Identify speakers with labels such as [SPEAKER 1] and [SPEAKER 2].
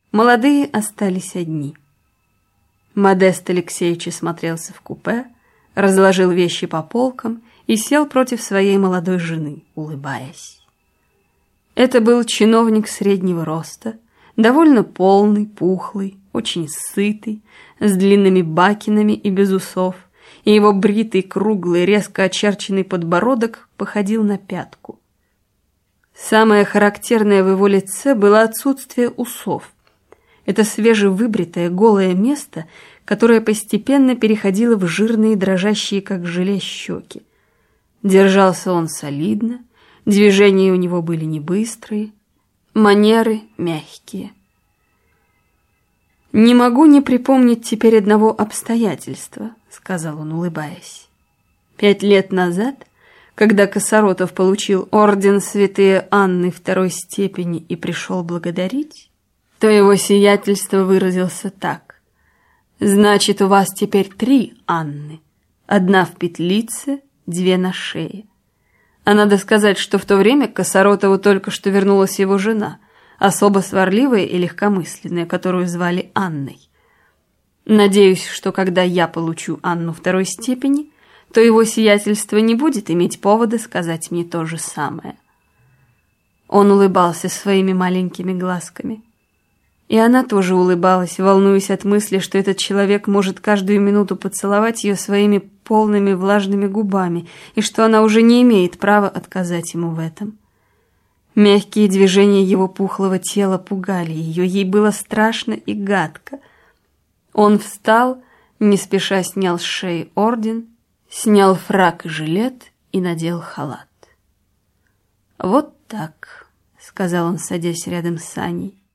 [SPEAKER 1] Молодые остались одни. Модест Алексеевич осмотрелся в купе, разложил вещи по полкам и сел против своей молодой жены, улыбаясь. Это был чиновник среднего роста, довольно полный, пухлый, очень сытый, с длинными бакинами и без усов, и его бритый, круглый, резко очерченный подбородок походил на пятку. Самое характерное в его лице было отсутствие усов. Это свежевыбритое голое место, которое постепенно переходило в жирные, дрожащие, как желе, щеки. Держался он солидно, движения у него были не быстрые, манеры мягкие. «Не могу не припомнить теперь одного обстоятельства», — сказал он, улыбаясь. 5 лет назад, когда Косоротов получил орден Святые Анны второй степени и пришел благодарить, то его сиятельство выразился так: «Значит, у вас теперь 3 Анны, одна в петлице, 2 на шее». А надо сказать, что в то время к Косоротову только что вернулась его жена, особо сварливая и легкомысленная, которую звали Анной. Надеюсь, что когда я получу Анну второй степени, то его сиятельство не будет иметь повода сказать мне то же самое. Он улыбался своими маленькими глазками. И она тоже улыбалась, волнуясь от мысли, что этот человек может каждую минуту поцеловать ее своими полными влажными губами, и что она уже не имеет права отказать ему в этом. Мягкие движения его пухлого тела пугали ее, ей было страшно и гадко. Он встал, не спеша снял с шеи орден, снял фрак и жилет и надел халат. «Вот так», — сказал он, садясь рядом с Аней.